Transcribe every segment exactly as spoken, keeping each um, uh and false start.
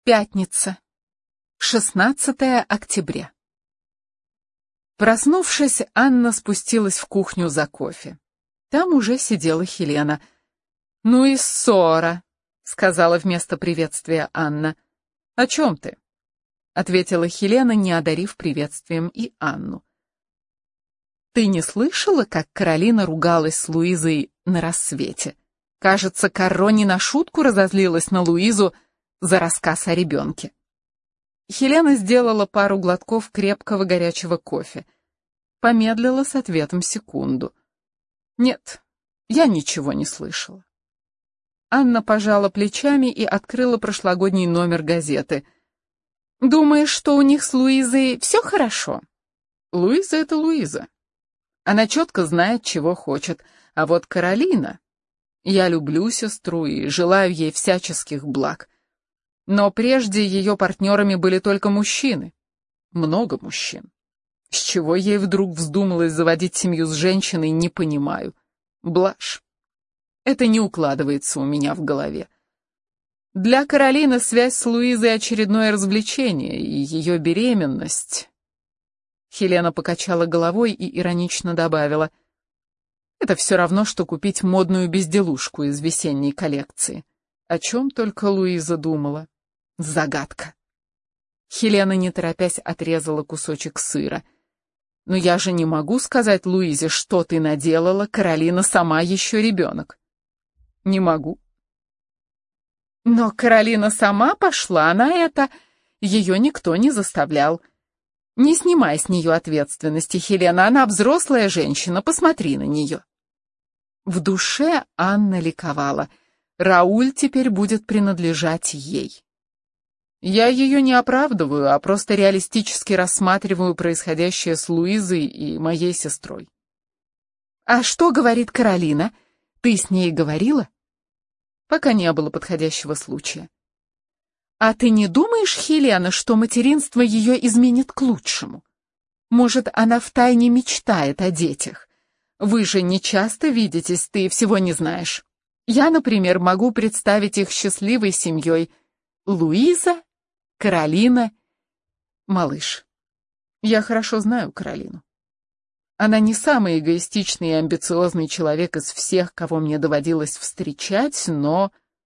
Пятница, шестнадцатое октября. Проснувшись, Анна спустилась в кухню за кофе. Там уже сидела Хелена. «Ну и ссора», — сказала вместо приветствия Анна. «О чем ты?» — ответила Хелена, не одарив приветствием и Анну. «Ты не слышала, как Каролина ругалась с Луизой на рассвете? Кажется, Карро не на шутку разозлилась на Луизу за рассказ о ребенке». Хелена сделала пару глотков крепкого горячего кофе. Помедлила с ответом секунду. «Нет, я ничего не слышала». Анна пожала плечами и открыла прошлогодний номер газеты. «Думаешь, что у них с Луизой все хорошо?» «Луиза — это Луиза. Она четко знает, чего хочет. А вот Каролина... Я люблю сестру и желаю ей всяческих благ. Но прежде ее партнерами были только мужчины. Много мужчин. С чего ей вдруг вздумалось заводить семью с женщиной, не понимаю. Блажь. Это не укладывается у меня в голове. Для Каролины связь с Луизой — очередное развлечение, и ее беременность... Хелена покачала головой и иронично добавила: «Это все равно, что купить модную безделушку из весенней коллекции. О чем только Луиза думала. Загадка». Хелена, не торопясь, отрезала кусочек сыра. «Но я же не могу сказать Луизе, что ты наделала, Каролина сама еще ребенок». «Не могу». «Но Каролина сама пошла на это, ее никто не заставлял. Не снимай с нее ответственности, Хелена, она взрослая женщина, посмотри на нее». В душе Анна ликовала. Рауль теперь будет принадлежать ей. Я ее не оправдываю, а просто реалистически рассматриваю происходящее с Луизой и моей сестрой. «А что говорит Каролина? Ты с ней говорила?» «Пока не было подходящего случая». «А ты не думаешь, Хелена, что материнство ее изменит к лучшему? Может, она втайне мечтает о детях? Вы же не часто видитесь, ты всего не знаешь. Я, например, могу представить их счастливой семьей. Луиза, Каролина, малыш. Я хорошо знаю Каролину. Она не самый эгоистичный и амбициозный человек из всех, кого мне доводилось встречать, но...»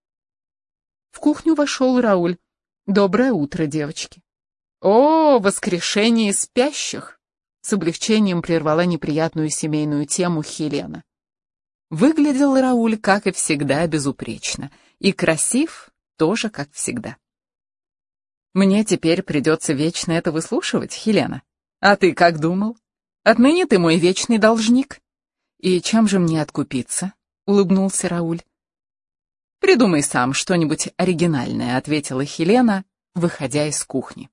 В кухню вошел Рауль. «Доброе утро, девочки». «О, воскрешение спящих!» С облегчением прервала неприятную семейную тему Хелена. Выглядел Рауль, как и всегда, безупречно. И красив тоже, как всегда. «Мне теперь придется вечно это выслушивать, Хелена. А ты как думал? Отныне ты мой вечный должник». «И чем же мне откупиться?» — улыбнулся Рауль. «Придумай сам что-нибудь оригинальное», — ответила Хелена, выходя из кухни.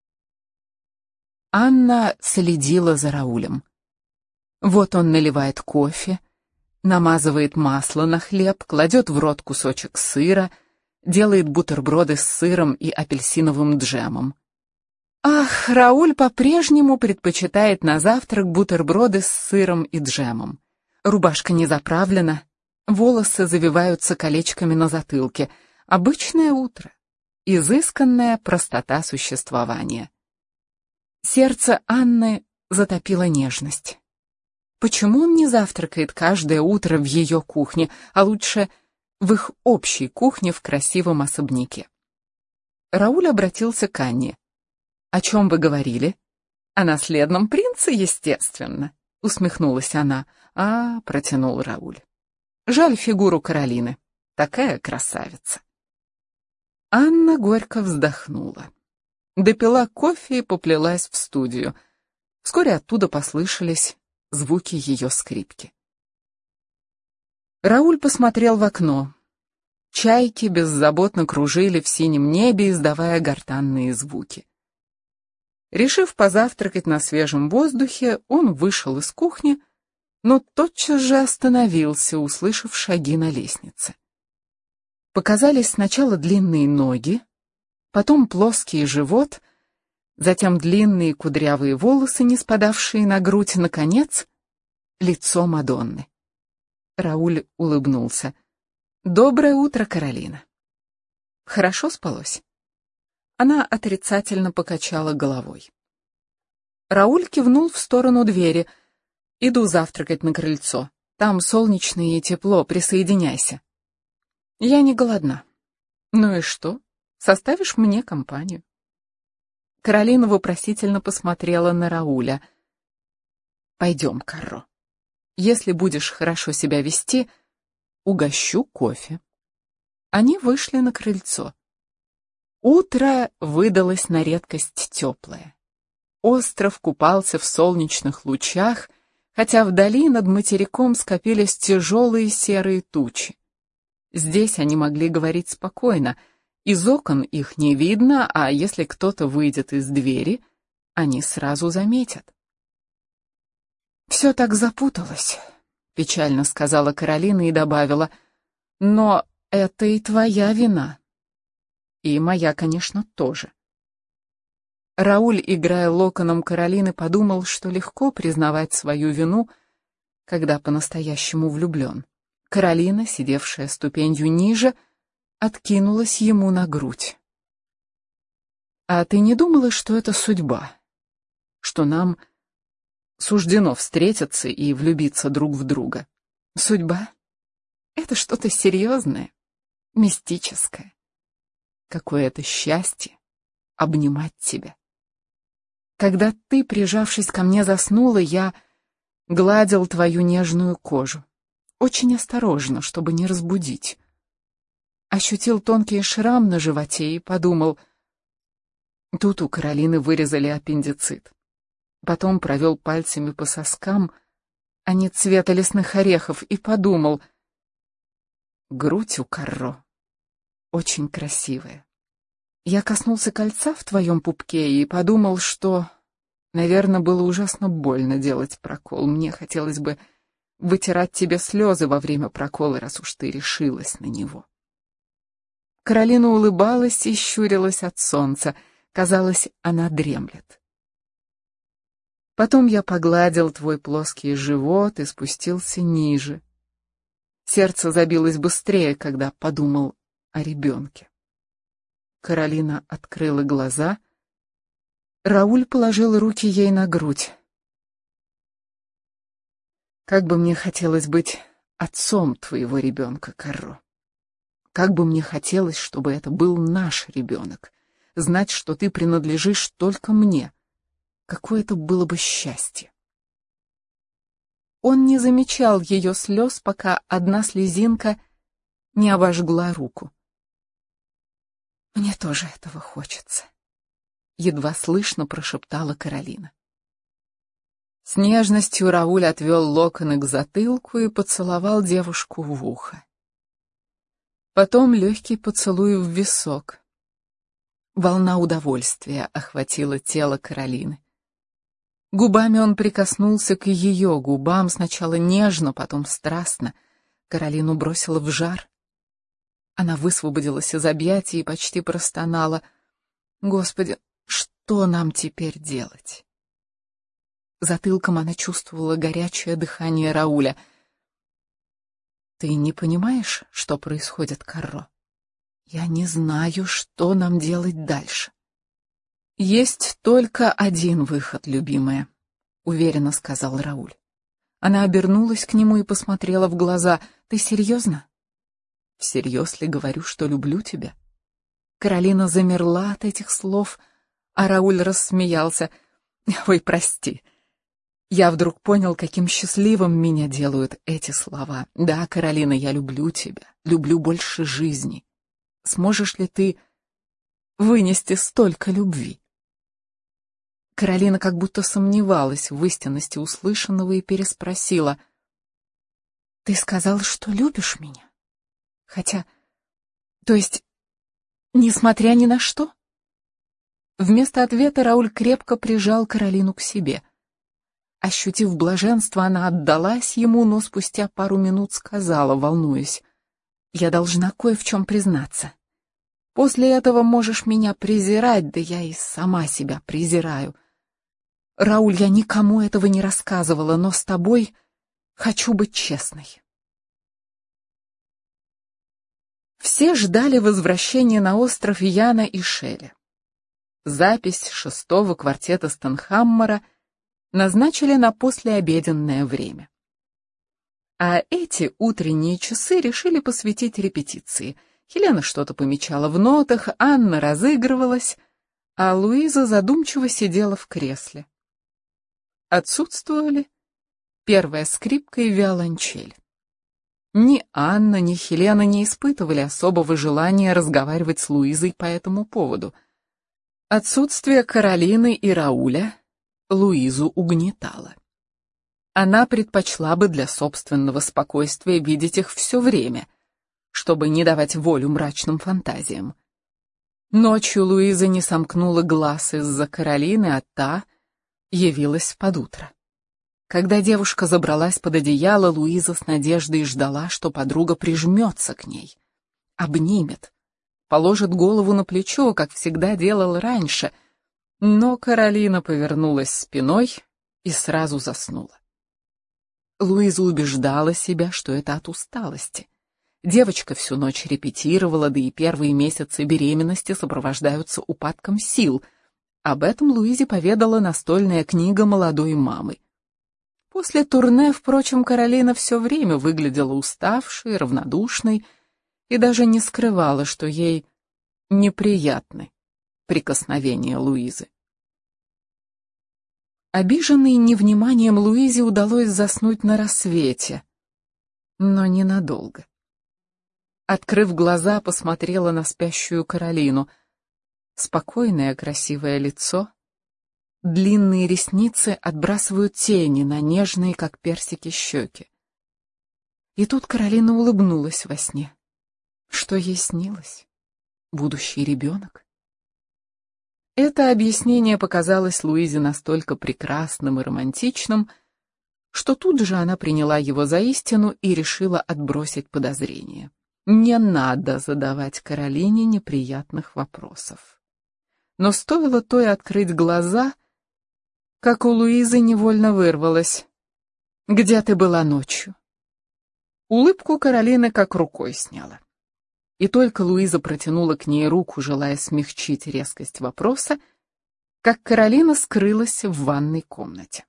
Анна следила за Раулем. Вот он наливает кофе, намазывает масло на хлеб, кладет в рот кусочек сыра, делает бутерброды с сыром и апельсиновым джемом. Ах, Рауль по-прежнему предпочитает на завтрак бутерброды с сыром и джемом. Рубашка не заправлена, волосы завиваются колечками на затылке. Обычное утро, изысканная простота существования. Сердце Анны затопило нежность. Почему он не завтракает каждое утро в ее кухне, а лучше в их общей кухне в красивом особняке? Рауль обратился к Анне. «О чем вы говорили?» «О наследном принце, естественно», — усмехнулась она. «А, — протянул Рауль. Жаль фигуру Каролины. Такая красавица». Анна горько вздохнула. Допила кофе и поплелась в студию. Вскоре оттуда послышались звуки ее скрипки. Рауль посмотрел в окно. Чайки беззаботно кружили в синем небе, издавая гортанные звуки. Решив позавтракать на свежем воздухе, он вышел из кухни, но тотчас же остановился, услышав шаги на лестнице. Показались сначала длинные ноги, потом плоский живот, затем длинные кудрявые волосы, не спадавшие на грудь, наконец, лицо Мадонны. Рауль улыбнулся. «Доброе утро, Каролина. Хорошо спалось?» Она отрицательно покачала головой. Рауль кивнул в сторону двери. «Иду завтракать на крыльцо. Там солнечно и тепло, присоединяйся». «Я не голодна». «Ну и что? Составишь мне компанию?» Каролина вопросительно посмотрела на Рауля. «Пойдем, Карро. Если будешь хорошо себя вести, угощу кофе». Они вышли на крыльцо. Утро выдалось на редкость теплое. Остров купался в солнечных лучах, хотя вдали над материком скопились тяжелые серые тучи. Здесь они могли говорить спокойно. Из окон их не видно, а если кто-то выйдет из двери, они сразу заметят. «Все так запуталось», — печально сказала Каролина и добавила, «но это и твоя вина. И моя, конечно, тоже». Рауль, играя локоном Каролины, подумал, что легко признавать свою вину, когда по-настоящему влюблен. Каролина, сидевшая ступенью ниже, откинулась ему на грудь. «А ты не думала, что это судьба? Что нам суждено встретиться и влюбиться друг в друга? Судьба? Это что-то серьезное, мистическое. Какое это счастье обнимать тебя. Когда ты, прижавшись ко мне, заснула, я гладил твою нежную кожу. Очень осторожно, чтобы не разбудить. Ощутил тонкий шрам на животе и подумал, тут у Каролины вырезали аппендицит. Потом провел пальцами по соскам, они цвета лесных орехов, и подумал, грудь у Карро очень красивая. Я коснулся кольца в твоем пупке и подумал, что, наверное, было ужасно больно делать прокол. Мне хотелось бы вытирать тебе слезы во время прокола, раз уж ты решилась на него. Каролина улыбалась и щурилась от солнца. Казалось, она дремлет. Потом я погладил твой плоский живот и спустился ниже. Сердце забилось быстрее, когда подумал о ребенке. Каролина открыла глаза. Рауль положил руки ей на грудь. Как бы мне хотелось быть отцом твоего ребенка, Карро. Как бы мне хотелось, чтобы это был наш ребенок. Знать, что ты принадлежишь только мне. Какое это было бы счастье. Он не замечал ее слез, пока одна слезинка не обожгла руку. «Мне тоже этого хочется», — едва слышно прошептала Каролина. С нежностью Рауль отвел локоны к затылку и поцеловал девушку в ухо. Потом легкий поцелуй в висок. Волна удовольствия охватила тело Каролины. Губами он прикоснулся к ее губам, сначала нежно, потом страстно. Каролину бросило в жар. Она высвободилась из объятий и почти простонала. «Господи, что нам теперь делать?» Затылком она чувствовала горячее дыхание Рауля. «Ты не понимаешь, что происходит, Карро? Я не знаю, что нам делать дальше». «Есть только один выход, любимая», — уверенно сказал Рауль. Она обернулась к нему и посмотрела в глаза. «Ты серьезно?» «Всерьез ли говорю, что люблю тебя?» Каролина замерла от этих слов, а Рауль рассмеялся. «Ой, прости. Я вдруг понял, каким счастливым меня делают эти слова. Да, Каролина, я люблю тебя, люблю больше жизни. Сможешь ли ты вынести столько любви?» Каролина как будто сомневалась в истинности услышанного и переспросила. «Ты сказал, что любишь меня? Хотя, то есть, несмотря ни на что?» Вместо ответа Рауль крепко прижал Каролину к себе. Ощутив блаженство, она отдалась ему, но спустя пару минут сказала, волнуясь, «Я должна кое в чем признаться. После этого можешь меня презирать, да я и сама себя презираю. Рауль, я никому этого не рассказывала, но с тобой хочу быть честной». Все ждали возвращения на остров Яна и Шеля. запись шестого квартета Стенхаммера назначили на послеобеденное время. А эти утренние часы решили посвятить репетиции. Хелена что-то помечала в нотах, Анна разыгрывалась, а Луиза задумчиво сидела в кресле. Отсутствовали первая скрипка и виолончель. Ни Анна, ни Хелена не испытывали особого желания разговаривать с Луизой по этому поводу. Отсутствие Каролины и Рауля Луизу угнетало. Она предпочла бы для собственного спокойствия видеть их все время, чтобы не давать волю мрачным фантазиям. Ночью Луиза не сомкнула глаз из-за Каролины, а та явилась под утро. Когда девушка забралась под одеяло, Луиза с надеждой ждала, что подруга прижмется к ней, обнимет, положит голову на плечо, как всегда делала раньше, но Каролина повернулась спиной и сразу заснула. Луиза убеждала себя, что это от усталости. Девочка всю ночь репетировала, да и первые месяцы беременности сопровождаются упадком сил. Об этом Луизе поведала настольная книга молодой мамы. После турне, впрочем, Каролина все время выглядела уставшей, равнодушной и даже не скрывала, что ей неприятны прикосновения Луизы. Обиженной невниманием Луизе удалось заснуть на рассвете, но ненадолго. Открыв глаза, посмотрела на спящую Каролину. Спокойное, красивое лицо, длинные ресницы отбрасывают тени на нежные, как персики, щеки. И тут Каролина улыбнулась во сне. Что ей снилось? Будущий ребенок? Это объяснение показалось Луизе настолько прекрасным и романтичным, что тут же она приняла его за истину и решила отбросить подозрения. Не надо задавать Каролине неприятных вопросов. Но стоило той открыть глаза, как у Луизы невольно вырвалось: «Где ты была ночью?» Улыбку Каролины как рукой сняла. И только Луиза протянула к ней руку, желая смягчить резкость вопроса, как Каролина скрылась в ванной комнате.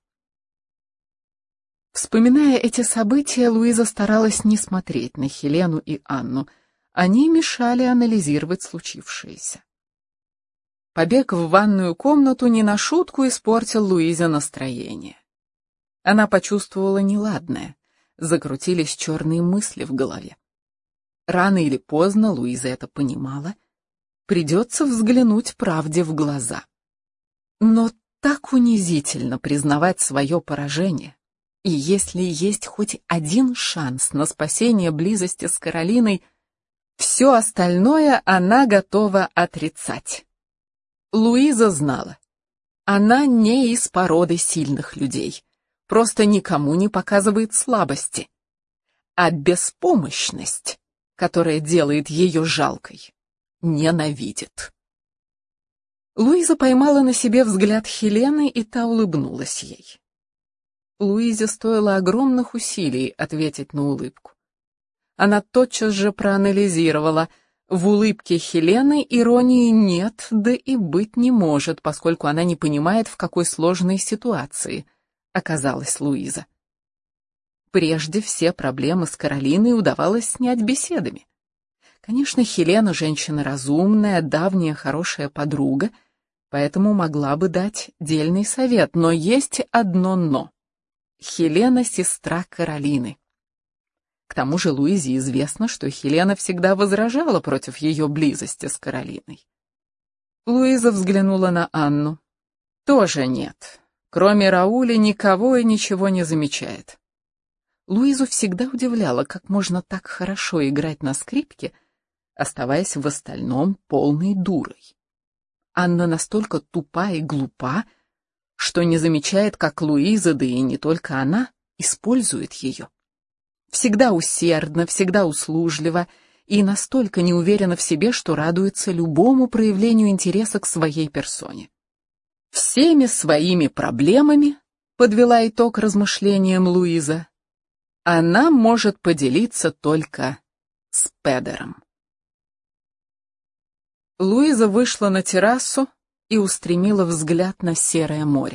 Вспоминая эти события, Луиза старалась не смотреть на Хелену и Анну. Они мешали анализировать случившееся. Побег в ванную комнату не на шутку испортил Луизе настроение. Она почувствовала неладное, закрутились черные мысли в голове. Рано или поздно, Луиза это понимала, придется взглянуть правде в глаза. Но так унизительно признавать свое поражение. И если есть хоть один шанс на спасение близости с Каролиной, все остальное она готова отрицать. Луиза знала, она не из породы сильных людей, просто никому не показывает слабости, а беспомощность, которая делает ее жалкой, ненавидит. Луиза поймала на себе взгляд Хелены, и та улыбнулась ей. Луизе стоило огромных усилий ответить на улыбку. Она тотчас же проанализировала: в улыбке Хелены иронии нет, да и быть не может, поскольку она не понимает, в какой сложной ситуации оказалась Луиза. Прежде все проблемы с Каролиной удавалось снять беседами. Конечно, Хелена женщина разумная, давняя хорошая подруга, поэтому могла бы дать дельный совет, но есть одно «но». Хелена — сестра Каролины. К тому же Луизе известно, что Хелена всегда возражала против ее близости с Каролиной. Луиза взглянула на Анну. Тоже нет. Кроме Рауля никого и ничего не замечает. Луизу всегда удивляло, как можно так хорошо играть на скрипке, оставаясь в остальном полной дурой. Анна настолько тупа и глупа, что не замечает, как Луиза, да и не только она, использует ее. Всегда усердно, всегда услужливо и настолько не уверена в себе, что радуется любому проявлению интереса к своей персоне. Всеми своими проблемами, подвела итог размышлениям Луиза, она может поделиться только с Педером. Луиза вышла на террасу, и устремила взгляд на серое море.